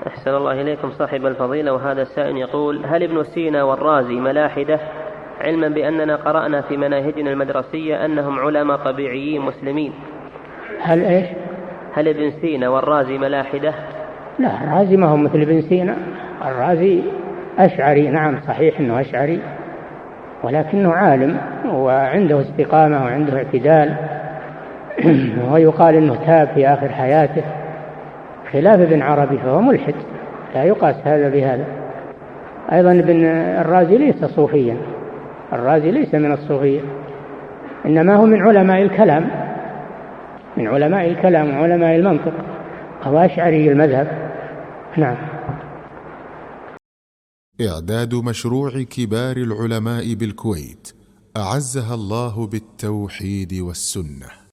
أحسن الله إليكم صاحب الفضيلة. وهذا السائل يقول: هل ابن سينا والرازي ملاحدة، علما بأننا قرأنا في مناهجنا المدرسية أنهم علماء طبيعيين مسلمين؟ هل إيش؟ هل ابن سينا والرازي ملاحدة؟ لا، الرازي ما هو مثل ابن سينا. الرازي أشعري، نعم صحيح أنه أشعري، ولكنه عالم وعنده استقامة وعنده اعتدال ويقال أنه تاب في آخر حياته، خلاف ابن عربي فهو ملحد، لا يقاس هذا بهذا. أيضا ابن الرازي ليس صوفيا، الرازي ليس من الصوفية، إنما هو من علماء الكلام، من علماء الكلام وعلماء المنطق، هو أشعري المذهب. نعم. إعداد مشروع كبار العلماء بالكويت أعزها الله بالتوحيد والسنة.